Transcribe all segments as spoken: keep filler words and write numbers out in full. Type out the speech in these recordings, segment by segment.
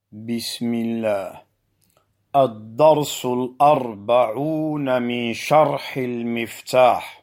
بسم الله. الدرس الأربعون من شرح المفتاح.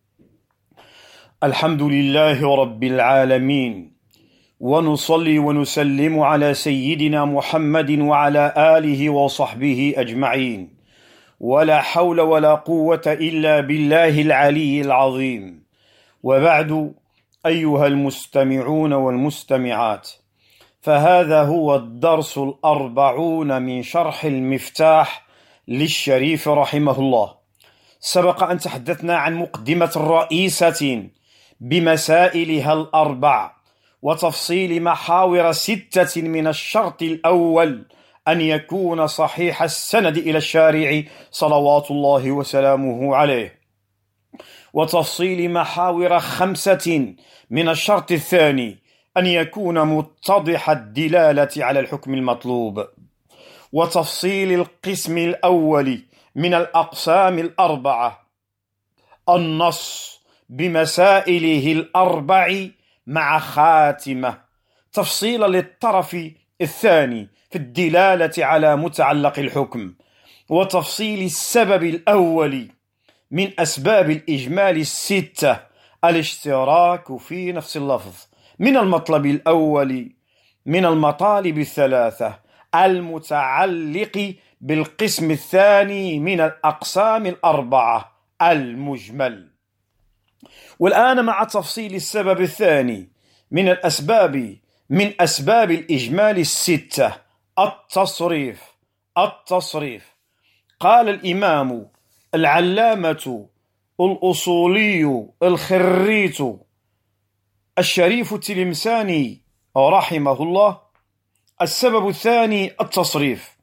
الحمد لله رب العالمين، ونصلي ونسلم على سيدنا محمد وعلى آله وصحبه أجمعين، ولا حول ولا قوة إلا بالله العلي العظيم. وبعد، أيها المستمعون والمستمعات، فهذا هو الدرس الأربعون من شرح المفتاح للشريف رحمه الله. سبق أن تحدثنا عن مقدمة رئيسة بمسائلها الأربع وتفصيل محاور ستة من الشرط الأول أن يكون صحيح السند إلى الشارع صلوات الله وسلامه عليه، وتفصيل محاور خمسة من الشرط الثاني أن يكون متضح الدلالة على الحكم المطلوب، وتفصيل القسم الأول من الأقسام الأربعة النص بمسائله الأربع مع خاتمة، تفصيل للطرف الثاني في الدلالة على متعلق الحكم، وتفصيل السبب الأول من أسباب الإجمال الستة الاشتراك في نفس اللفظ من المطلب الأول من المطالب الثلاثة المتعلق بالقسم الثاني من الأقسام الأربعة المجمل. والآن مع تفصيل السبب الثاني من الأسباب من أسباب الإجمال الستة التصريف. التصريف قال الإمام العلامة الأصولي الخريت الشريف التلمساني رحمه الله: السبب الثاني التصريف،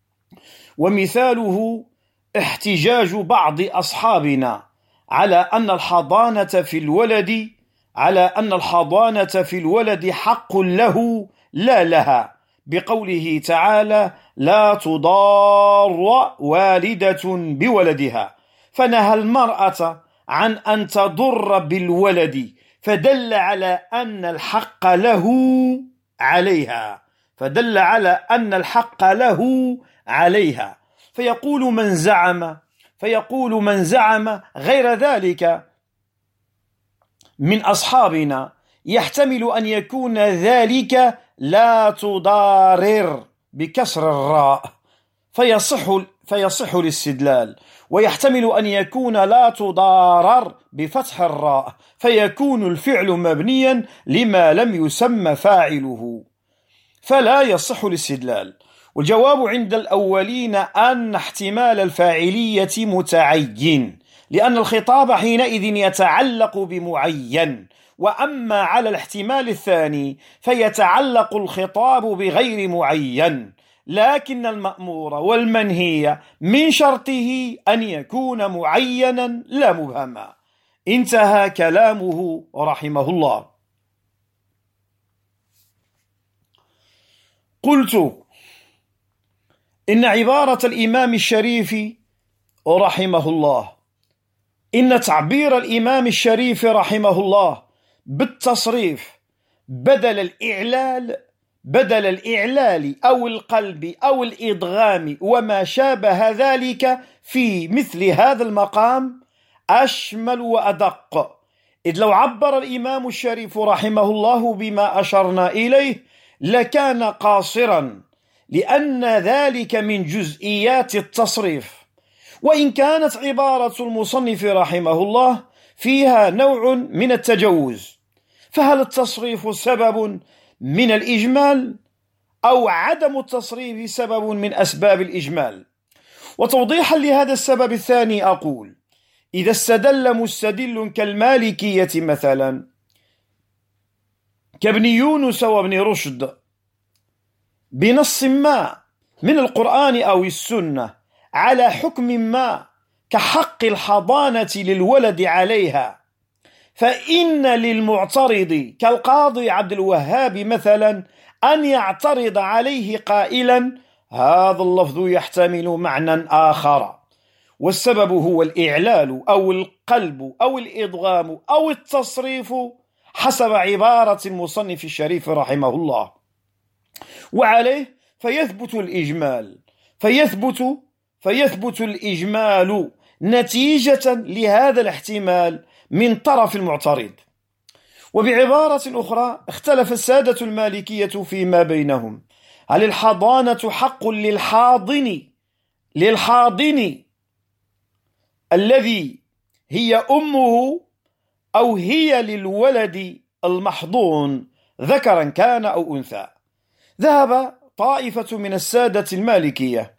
ومثاله احتجاج بعض أصحابنا على أن الحضانة في الولد على أن الحضانة في الولد حق له لا لها، بقوله تعالى: لا تضار والدة بولدها، فنهى المرأة عن أن تضر بالولد، فدل على أن الحق له عليها فدل على أن الحق له عليها فيقول من زعم فيقول من زعم غير ذلك من أصحابنا يحتمل أن يكون ذلك لا تضارر بكسر الراء فيصح فيصح الاستدلال، ويحتمل أن يكون لا تضارر بفتح الراء فيكون الفعل مبنيا لما لم يسمى فاعله فلا يصح الاستدلال. والجواب عند الأولين أن احتمال الفاعلية متعين، لأن الخطاب حينئذ يتعلق بمعين، وأما على الاحتمال الثاني فيتعلق الخطاب بغير معين، لكن المأمور والمنهي من شرطه أن يكون معينا لا مبهما. انتهى كلامه رحمه الله. قلت إن عبارة الإمام الشريف رحمه الله إن تعبير الإمام الشريف رحمه الله بالتصريف بدل الإعلال بدل الإعلال أو القلب أو الإدغام وما شابه ذلك في مثل هذا المقام أشمل وأدق، إذ لو عبر الإمام الشريف رحمه الله بما أشرنا إليه لكان قاصرا، لأن ذلك من جزئيات التصريف، وإن كانت عبارة المصنف رحمه الله فيها نوع من التجوز، فهل التصريف سبب من الإجمال أو عدم التصريف سبب من أسباب الإجمال؟ وتوضيحا لهذا السبب الثاني أقول: إذا استدل مستدل كالمالكية مثلا كابن يونس وابن رشد بنص ما من القرآن أو السنة على حكم ما كحق الحضانة للولد عليها، فإن للمعترض كالقاضي عبد الوهاب مثلا أن يعترض عليه قائلا: هذا اللفظ يحتمل معنى آخر، والسبب هو الإعلال أو القلب أو الإدغام أو التصريف حسب عبارة المصنف الشريف رحمه الله. وعليه فيثبت الإجمال فيثبت فيثبت الإجمال نتيجة لهذا الاحتمال من طرف المعترض. وبعبارة أخرى، اختلف السادة المالكية فيما بينهم: هل الحضانة حق للحاضن للحاضن الذي هي أمه، أو هي للولد المحضون ذكرا كان أو أنثى؟ ذهب طائفة من السادة المالكية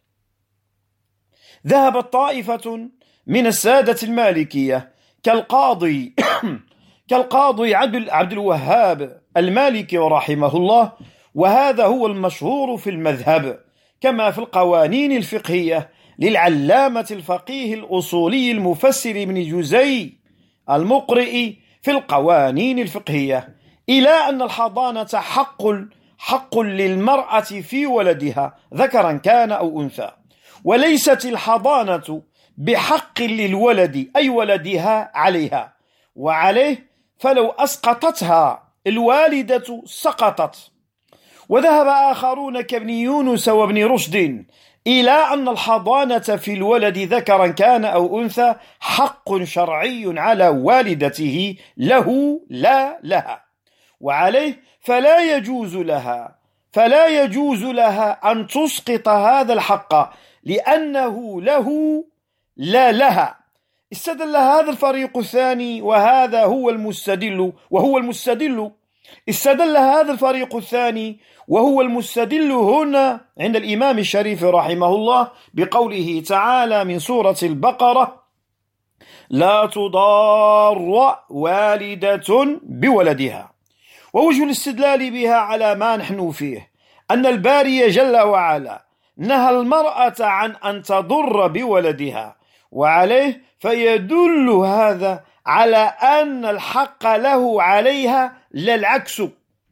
ذهبت طائفة من السادة المالكية كالقاضي كالقاضي عبد الوهاب المالكي رحمه الله، وهذا هو المشهور في المذهب، كما في القوانين الفقهية للعلامة الفقيه الأصولي المفسر ابن جزي المقرئ في القوانين الفقهية، إلى أن الحضانة حق حق للمرأة في ولدها ذكرا كان أو أنثى، وليست الحضانة بحق للولد أي ولدها عليها، وعليه فلو أسقطتها الوالدة سقطت. وذهب آخرون كابن يونس وابن رشد إلى أن الحضانة في الولد ذكرا كان أو أنثى حق شرعي على والدته له لا لها، وعليه فلا يجوز لها فلا يجوز لها أن تسقط هذا الحق لأنه له لا لها. استدل هذا الفريق الثاني وهذا هو المستدل وهو المستدل استدل هذا الفريق الثاني وهو المستدل هنا عند الإمام الشريف رحمه الله بقوله تعالى من سورة البقرة: لا تضار والدة بولدها. ووجه الاستدلال بها على ما نحن فيه أن الباري جل وعلا نهى المرأة عن أن تضر بولدها، وعليه فيدل هذا على أن الحق له عليها لا العكس.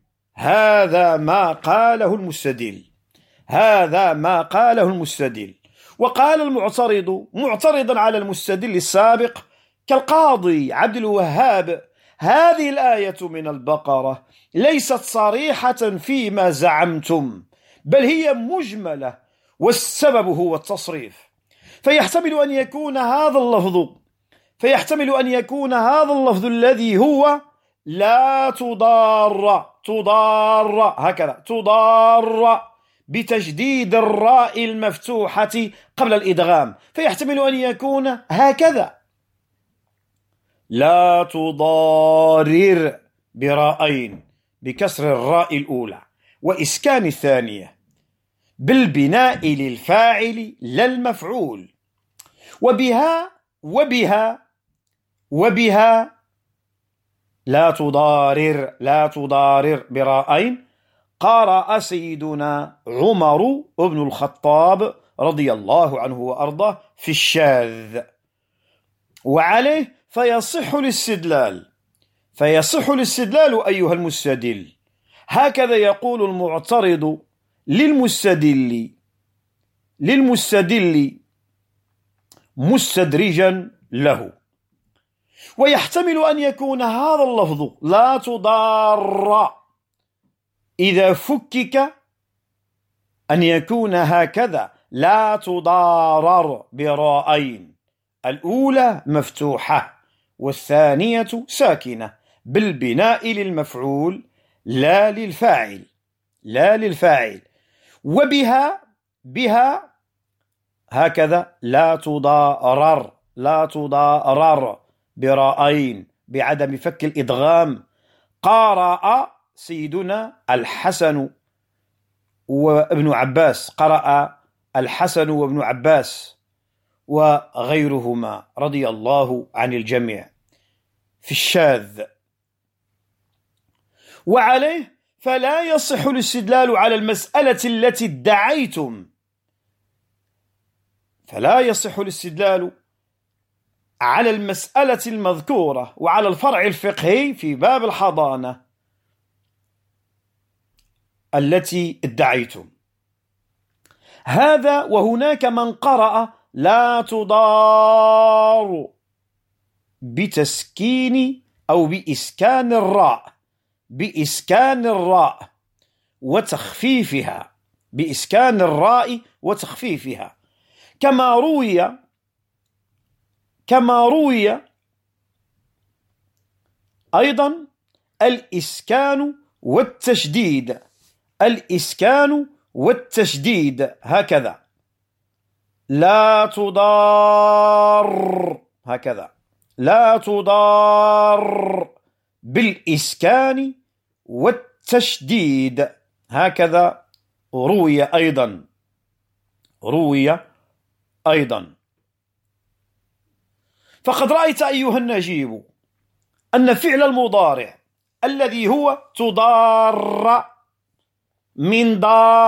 هذا ما قاله المستدل هذا ما قاله المستدل وقال المعترض معترضا على المستدل السابق كالقاضي عبد الوهاب: هذه الآية من البقرة ليست صريحة فيما زعمتم، بل هي مجملة، والسبب هو التصريف، فيحتمل أن يكون هذا اللفظ فيحتمل أن يكون هذا اللفظ الذي هو لا تضار تضار هكذا تضار بتشديد الراء المفتوحة قبل الإدغام، فيحتمل أن يكون هكذا: لا تضارر براءين بكسر الراء الأولى وإسكان الثانية بالبناء للفاعل لا المفعول، وبها وبها وبها لا تضارر لا تضارر براءين قرأ سيدنا عمر بن الخطاب رضي الله عنه وأرضاه في الشاذ، وعليه فيصح الاستدلال فيصح الاستدلال أيها المستدل. هكذا يقول المعترض للمستدل للمستدل مستدرجا له. ويحتمل أن يكون هذا اللفظ لا تضار إذا فكك أن يكون هكذا: لا تضارر براءين، الأولى مفتوحة والثانية ساكنة بالبناء للمفعول لا للفاعل لا للفاعل وبها بها هكذا لا تضارر لا تضارر براءين بعدم فك الإدغام. قرأ سيدنا الحسن وابن عباس قرأ الحسن وابن عباس وغيرهما رضي الله عن الجميع في الشاذ، وعليه فلا يصح الاستدلال على المسألة التي ادعيتم فلا يصح الاستدلال على المسألة المذكورة وعلى الفرع الفقهي في باب الحضانة التي ادعيتم هذا. وهناك من قرأ لا تضار بتسكين أو بإسكان الراء بإسكان الراء وتخفيفها بإسكان الراء وتخفيفها، كما روي كما روي أيضا الإسكان والتشديد الإسكان والتشديد هكذا: لا تضار، هكذا لا تضار بالإسكان والتشديد، هكذا روي أيضا روي أيضا فقد رأيت أيها النجيب أن فعل المضارع الذي هو تضار من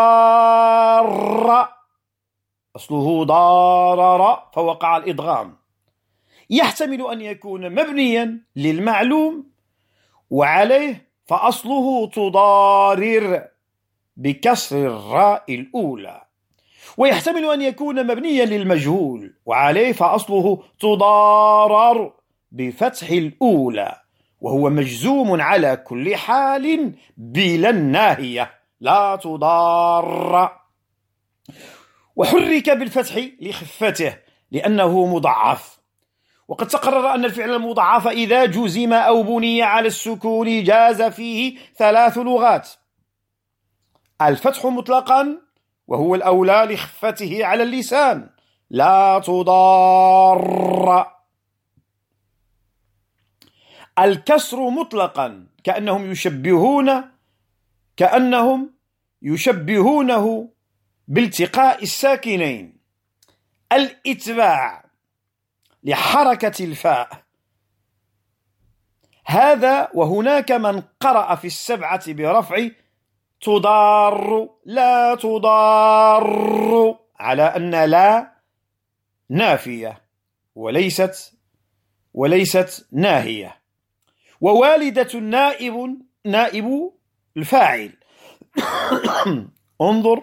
ضار، أصله ضارر فوقع الإدغام، يحتمل أن يكون مبنيا للمعلوم وعليه فأصله تضارر بكسر الراء الأولى، ويحتمل أن يكون مبنيا للمجهول وعليه فأصله تضارر بفتح الأولى، وهو مجزوم على كل حال بلا الناهية، لا تضار، وحرك بالفتح لخفته لأنه مضعف. وقد تقرر أن الفعل المضاعف إذا جزم أو بني على السكون جاز فيه ثلاث لغات: الفتح مطلقا وهو الأولى لخفته على اللسان، لا تضار، الكسر مطلقا كأنهم يشبهون كأنهم يشبهونه بالتقاء الساكنين، الإتباع لحركة الفاء، هذا وهناك من قرأ في السبعة برفع تضار لا تضار على أن لا نافية وليست وليست ناهية، ووالدة نائب نائب الفاعل. انظر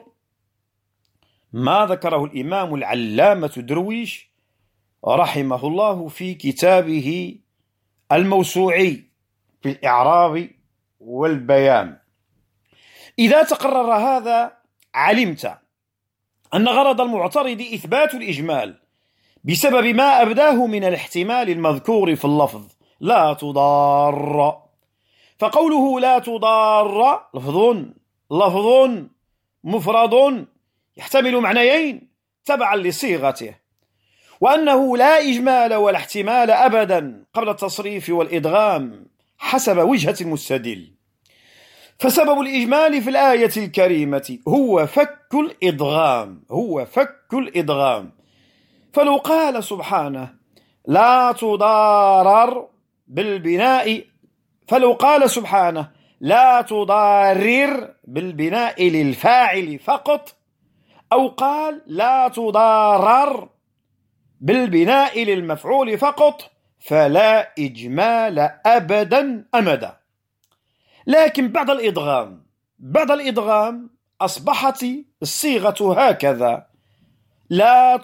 ما ذكره الإمام العلامة درويش رحمه الله في كتابه الموسوعي في الإعراب والبيان. إذا تقرر هذا علمت أن غرض المعترض إثبات الإجمال بسبب ما أبداه من الاحتمال المذكور في اللفظ لا تضار، فقوله لا تضار لفظ لفظ مفرد يحتمل معنيين تبعا لصيغته، وأنه لا إجمال ولا احتمال أبدا قبل التصريف والإدغام حسب وجهة المستدل. فسبب الإجمال في الآية الكريمة هو فك الإدغام هو فك الإدغام فلو قال سبحانه لا تضارر بالبناء فلو قال سبحانه لا تضارر بالبناء للفاعل فقط، أو قال لا تضارر بالبناء للمفعول فقط، فلا إجمال أبدا أمدا. لكن بعد الإدغام بعد الإدغام أصبحت الصيغة هكذا لا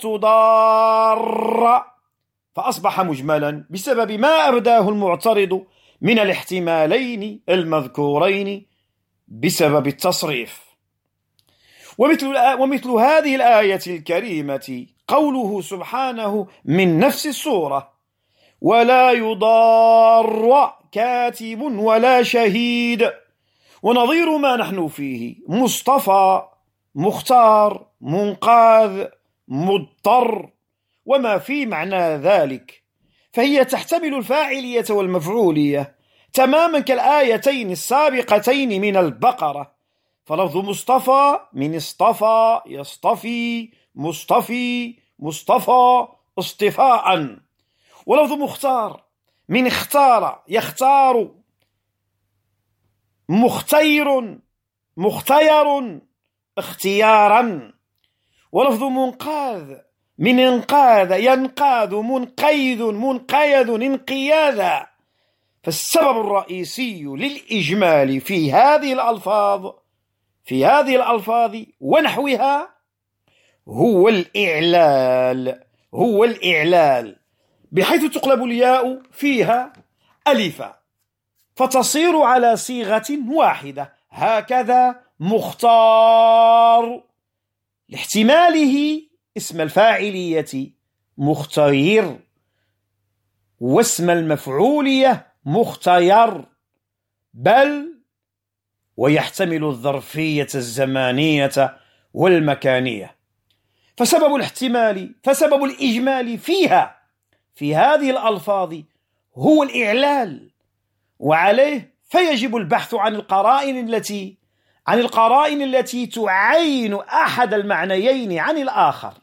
تضار، فأصبح مجملا بسبب ما أبداه المعترض من الاحتمالين المذكورين بسبب التصريف. ومثل, ومثل هذه الآية الكريمة قوله سبحانه من نفس السورة ولا يضار كاتب ولا شهيد، ونظير ما نحن فيه مصطفى مختار منقاذ مضطر وما في معنى ذلك، فهي تحتمل الفاعلية والمفعولية تماما كالآيتين السابقتين من البقرة، فلفظ مصطفى من اصطفى يصطفي مصطفي مصطفى اصطفاء، ولفظ مختار من اختار يختار مختير مختير اختيارا، ولفظ منقاذ من انقاذ ينقاذ منقيذ منقيذ انقياذا. فالسبب الرئيسي للإجمال في هذه الألفاظ في هذه الألفاظ ونحوها هو الإعلال هو الإعلال بحيث تقلب الياء فيها ألفا فتصير على صيغة واحدة هكذا مختار لاحتماله اسم الفاعلية مختير، واسم المفعولية مختير، بل ويحتمل الظرفية الزمانية والمكانية. فسبب الاحتمال فسبب الإجمال فيها في هذه الألفاظ هو الإعلال، وعليه فيجب البحث عن القرائن التي عن القرائن التي تعين أحد المعنيين عن الآخر.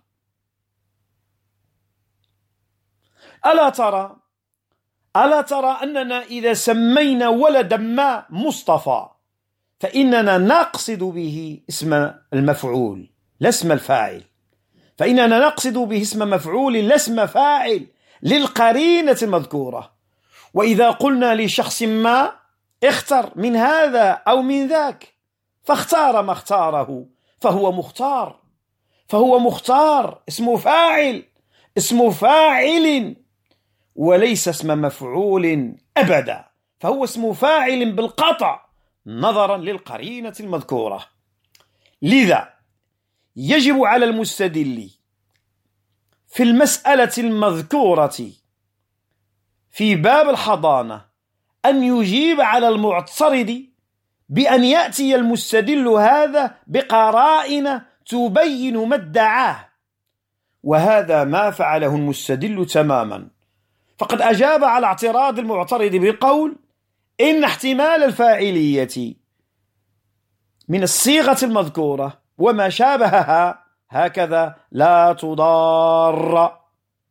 ألا ترى ألا ترى أننا إذا سمينا ولدا ما مصطفى فإننا نقصد به اسم المفعول لا اسم الفاعل، فإننا نقصد به اسم مفعول لا اسم فاعل للقرينة المذكورة. وإذا قلنا لشخص ما اختر من هذا أو من ذاك فاختار ما اختاره فهو مختار فهو مختار اسم فاعل اسم فاعل وليس اسم مفعول أبدا، فهو اسم فاعل بالقطع نظرا للقرينة المذكورة. لذا يجب على المستدل في المسألة المذكورة في باب الحضانة أن يجيب على المعترض بأن يأتي المستدل هذا بقرائن تبين ما ادعاه، وهذا ما فعله المستدل تماما. فقد أجاب على اعتراض المعترض بقول إن احتمال الفاعلية من الصيغة المذكورة وما شابهها هكذا لا تضار.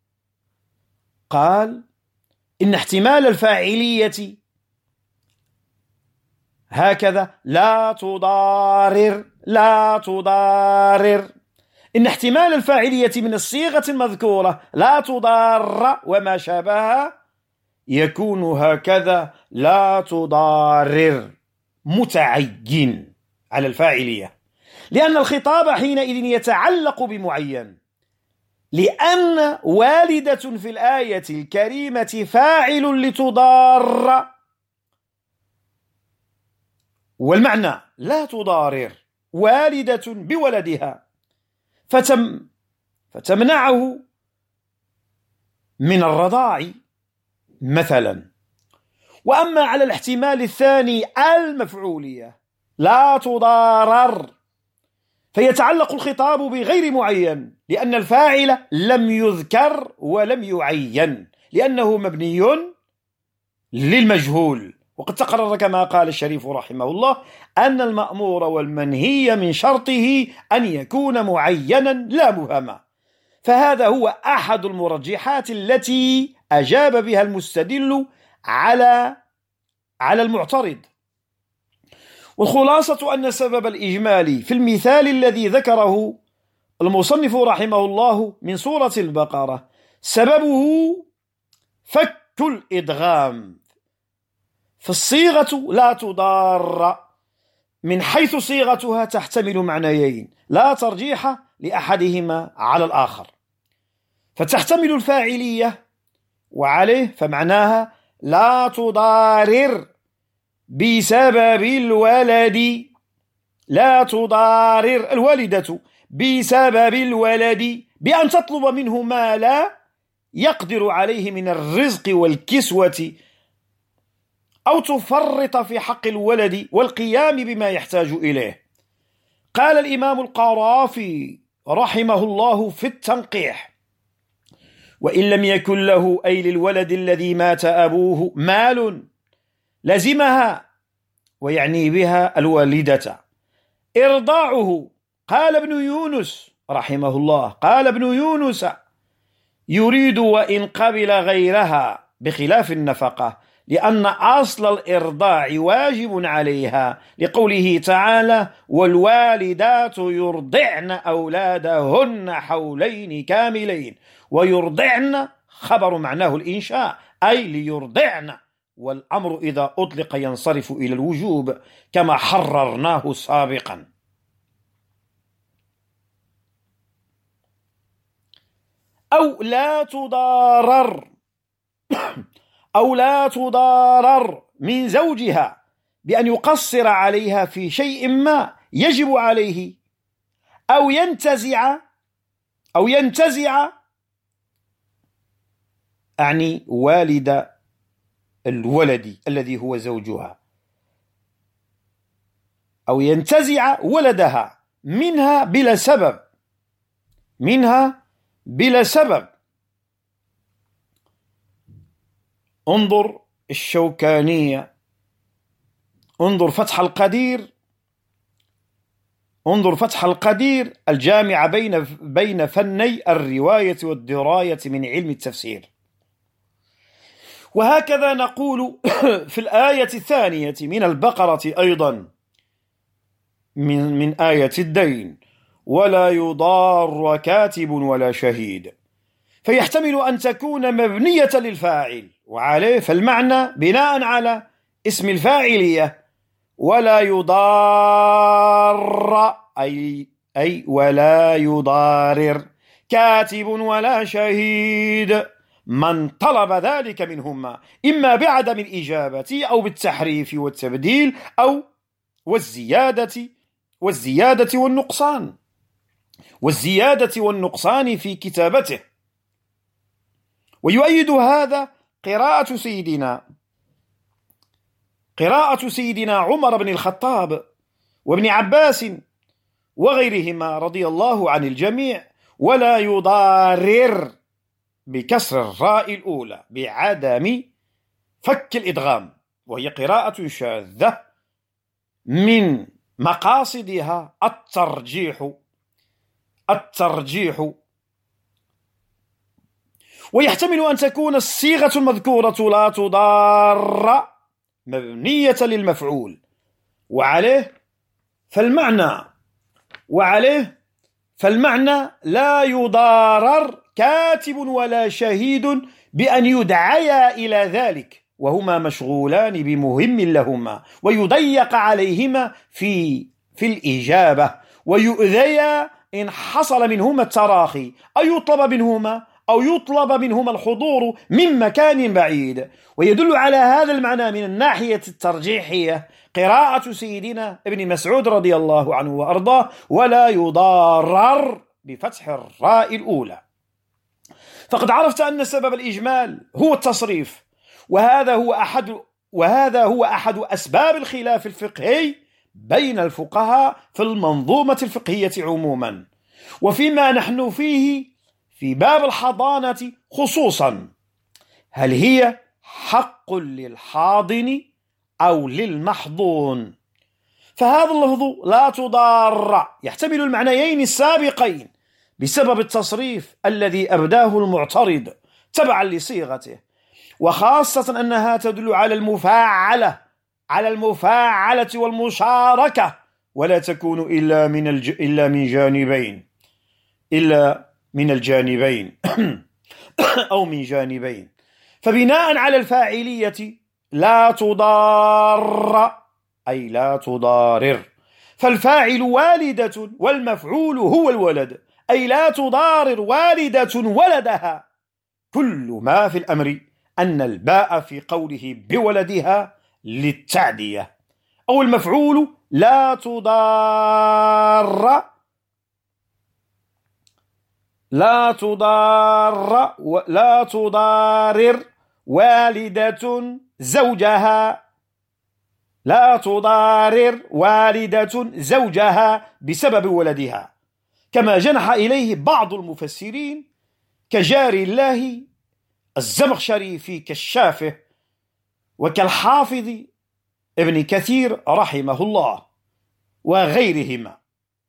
قال إن احتمال الفاعلية هكذا لا تضارر لا تضارر إن احتمال الفاعلية من الصيغة المذكورة لا تضار وما شابهها يكون هكذا لا تضارر متعين على الفاعلية، لأن الخطاب حينئذ يتعلق بمعين، لأن والدة في الآية الكريمة فاعل لتضار، والمعنى لا تضارر والدة بولدها فتم فتمنعه من الرضاع مثلا. وأما على الاحتمال الثاني المفعولية لا تضارر فيتعلق الخطاب بغير معين، لأن الفاعل لم يذكر ولم يعين، لأنه مبني للمجهول. وقد تقرر كما قال الشريف رحمه الله أن المأمور والمنهي من شرطه أن يكون معينا لا مبهما، فهذا هو أحد المرجحات التي أجاب بها المستدل على على المعترض. والخلاصة أن سبب الإجمال في المثال الذي ذكره المصنف رحمه الله من سورة البقرة سببه فك الإدغام، فالصيغة لا تضار من حيث صيغتها تحتمل معنيين لا ترجيح لأحدهما على الآخر، فتحتمل الفاعلية وعليه فمعناها لا تضارر بسبب الولد لا تضارر الوالدة بسبب الولد بأن تطلب منه ما لا يقدر عليه من الرزق والكسوة، أو تفرط في حق الولد والقيام بما يحتاج إليه. قال الإمام القرافي رحمه الله في التنقيح: وإن لم يكن له أي للولد الذي مات أبوه مال لزمها، ويعني بها الوالدة، إرضاعه. قال ابن يونس رحمه الله قال ابن يونس يريد وإن قبل غيرها بخلاف النفقة، لأن أصل الإرضاع واجب عليها، لقوله تعالى: والوالدات يرضعن أولادهن حولين كاملين. ويرضعن خبر معناه الإنشاء أي ليرضعن، والأمر إذا أطلق ينصرف إلى الوجوب كما حررناه سابقا. أو لا تضارر أو لا تضارر من زوجها بأن يقصر عليها في شيء ما يجب عليه أو ينتزع أو ينتزع أعني والد الولد الذي هو زوجها، أو ينتزع ولدها منها بلا سبب، منها بلا سبب. انظر الشوكانية، انظر فتح القدير، انظر فتح القدير الجامع بين بين فني الرواية والدراية من علم التفسير. وهكذا نقول في الآية الثانية من البقرة أيضا من, من آية الدين: ولا يضار كاتب ولا شهيد. فيحتمل أن تكون مبنية للفاعل وعليه، فالمعنى بناء على اسم الفاعلية ولا يضار أي, أي ولا يضارر كاتب ولا شهيد من طلب ذلك منهما، إما بعدم الإجابة أو بالتحريف والتبديل أو والزيادة والزيادة والنقصان والزيادة والنقصان في كتابته. ويؤيد هذا قراءة سيدنا قراءة سيدنا عمر بن الخطاب وابن عباس وغيرهما رضي الله عن الجميع: ولا يضارر بكسر الراء الأولى بعدم فك الإدغام، وهي قراءة شاذة من مقاصدها الترجيح الترجيح ويحتمل أن تكون الصيغة المذكورة لا تضار مبنية للمفعول، وعليه فالمعنى وعليه فالمعنى لا يضارر كاتب ولا شهيد بأن يدعيا إلى ذلك وهما مشغولان بمهم لهما، ويضيق عليهما في في الإجابة، ويؤذيا إن حصل منهما التراخي أو يطلب منهما أو يطلب منهما الحضور من مكان بعيد. ويدل على هذا المعنى من الناحية الترجيحية قراءة سيدنا ابن مسعود رضي الله عنه وأرضاه: ولا يضارر بفتح الراء الأولى. فقد عرفت أن سبب الإجمال هو التصريف، وهذا هو أحد وهذا هو أحد أسباب الخلاف الفقهي بين الفقهاء في المنظومة الفقهية عموما، وفيما نحن فيه في باب الحضانة خصوصا: هل هي حق للحاضن أو للمحضون؟ فهذا اللفظ لا تضار يحتمل المعنيين السابقين بسبب التصريف الذي أبداه المعترض تبعا لصيغته، وخاصة أنها تدل على المفاعلة على المفاعلة والمشاركة، ولا تكون إلا من الج... إلا من جانبين إلا من الجانبين أو من جانبين. فبناء على الفاعلية لا تضار أي لا تضارر، فالفاعل والدة والمفعول هو الولد، أي لا تضارر والدة ولدها. كل ما في الأمر أن الباء في قوله بولدها للتعدية، أو المفعول لا تضار لا تضار لا تضارر والدة زوجها لا تضارر والدة زوجها بسبب ولدها، كما جنح إليه بعض المفسرين كجاري الله الزمخشري في كشافه، وكالحافظ ابن كثير رحمه الله وغيرهما.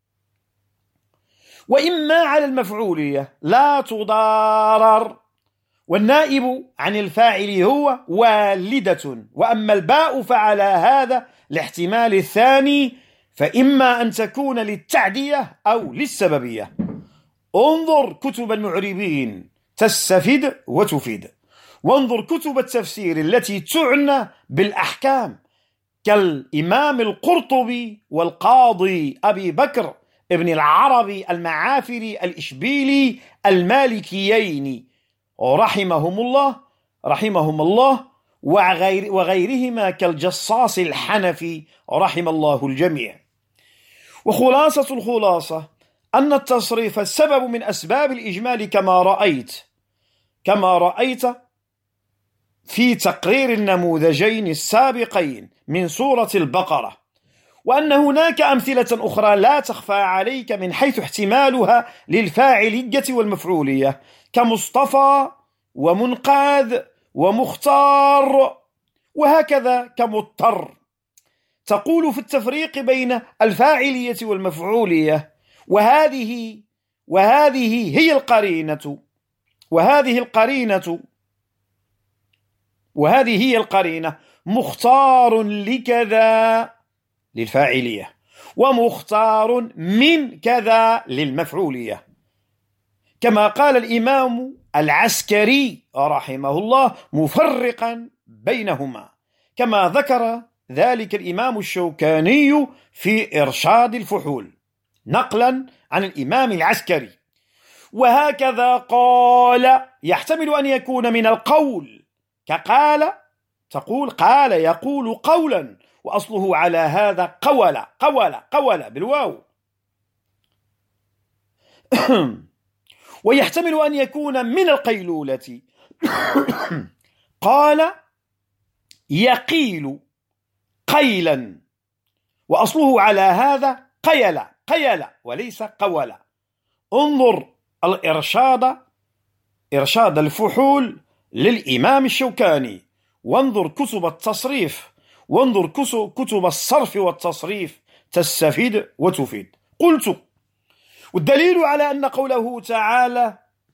وإما على المفعولية لا تضارر، والنائب عن الفاعل هو والدة، وأما الباء فعلى هذا الاحتمال الثاني، فإما أن تكون للتعدية أو للسببية. انظر كتب المعربين تستفيد وتفيد، وانظر كتب التفسير التي تعنى بالأحكام كالإمام القرطبي والقاضي أبي بكر ابن العربي المعافري الإشبيلي المالكيين رحمهم الله رحمهم الله وغير وغيرهما كالجصاص الحنفي رحم الله الجميع. وخلاصة الخلاصة أن التصريف سبب من أسباب الإجمال كما رأيت كما رأيت في تقرير النموذجين السابقين من سورة البقرة، وأن هناك أمثلة أخرى لا تخفى عليك من حيث احتمالها للفاعلية والمفعولية، كمصطفى ومنقاذ ومختار، وهكذا كمضطر. تقول في التفريق بين الفاعلية والمفعولية: وهذه وهذه هي القرينة وهذه القرينة وهذه هي القرينة مختار لكذا للفاعلية، ومختار من كذا للمفعولية، كما قال الإمام العسكري رحمه الله مفرقا بينهما، كما ذكر ذلك الإمام الشوكاني في إرشاد الفحول نقلا عن الإمام العسكري. وهكذا قال يحتمل أن يكون من القول، كقال تقول قال يقول قولا، وأصله على هذا قول قول قول بالواو. ويحتمل أن يكون من القيلولة، قال يقيل قيلا، وأصله على هذا قيل قيل وليس قول. انظر الإرشاد إرشاد الفحول للإمام الشوكاني، وانظر كتب التصريف، وانظر كتب الصرف والتصريف، تستفيد وتفيد. قلت: والدليل على أن قوله تعالى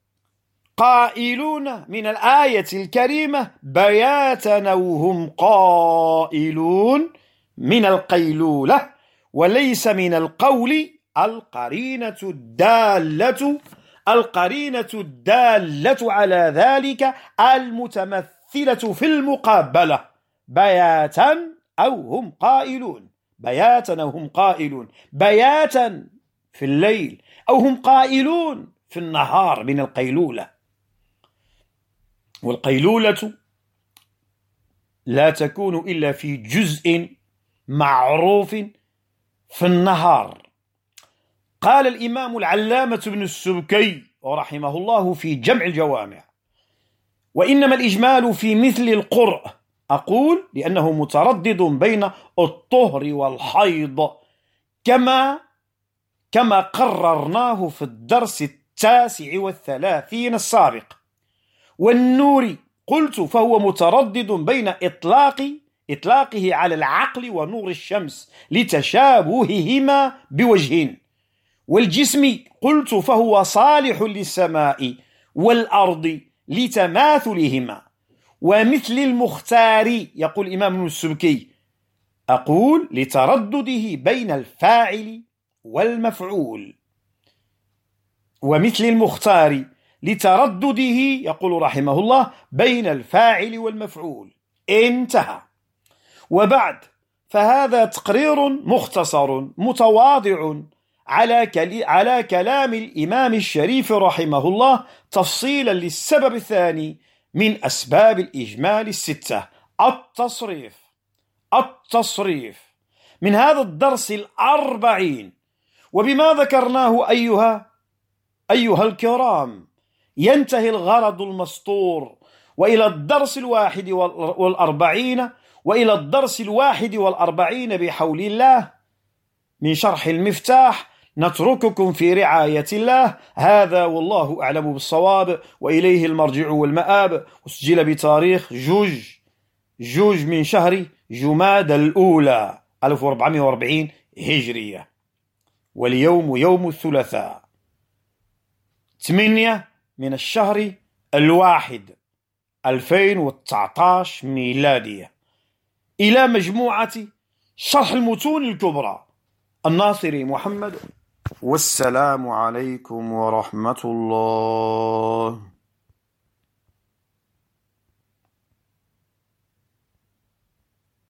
قائلون من الآية الكريمة بياتا وهم قائلون من القيلولة وليس من القول القرينة الدالة القرينة الدالة على ذلك المتمثلة في المقابلة، بياتا أو هم قائلون، بياتا أو هم قائلون، بياتا في الليل أو هم قائلون في النهار من القيلولة. والقيلولة لا تكون إلا في جزء معروف في النهار. قال الإمام العلامة ابن السبكي رحمه الله في جمع الجوامع: وإنما الإجمال في مثل القرء، أقول لأنه متردد بين الطهر والحيض، كما كما قررناه في الدرس التاسع والثلاثين السابق. والنور قلت فهو متردد بين إطلاق إطلاقه على العقل ونور الشمس لتشابههما بوجهين. والجسم قلت فهو صالح للسماء والأرض لتماثلهما. ومثل المختار، يقول الإمام ابن السبكي، أقول لتردده بين الفاعل والمفعول. ومثل المختار لتردده، يقول رحمه الله، بين الفاعل والمفعول. انتهى. وبعد، فهذا تقرير مختصر متواضع على على كلام الإمام الشريف رحمه الله تفصيلا للسبب الثاني من أسباب الإجمال الستة: التصريف. التصريف من هذا الدرس الأربعين. وبما ذكرناه أيها أيها الكرام ينتهي الغرض المسطور، وإلى الدرس الواحد والأربعين وإلى الدرس الواحد والأربعين بحول الله من شرح المفتاح نترككم في رعاية الله. هذا والله أعلم بالصواب، وإليه المرجع والمآب. وسجل بتاريخ جوج جوج من شهر جماد الأولى ألف وأربعمائة وأربعين هجرية، واليوم يوم الثلاثاء ثمانية من الشهر الواحد ألفين وتسعة عشر ميلادية. إلى مجموعة شرح المتون الكبرى، الناصري محمد، والسلام عليكم ورحمة الله.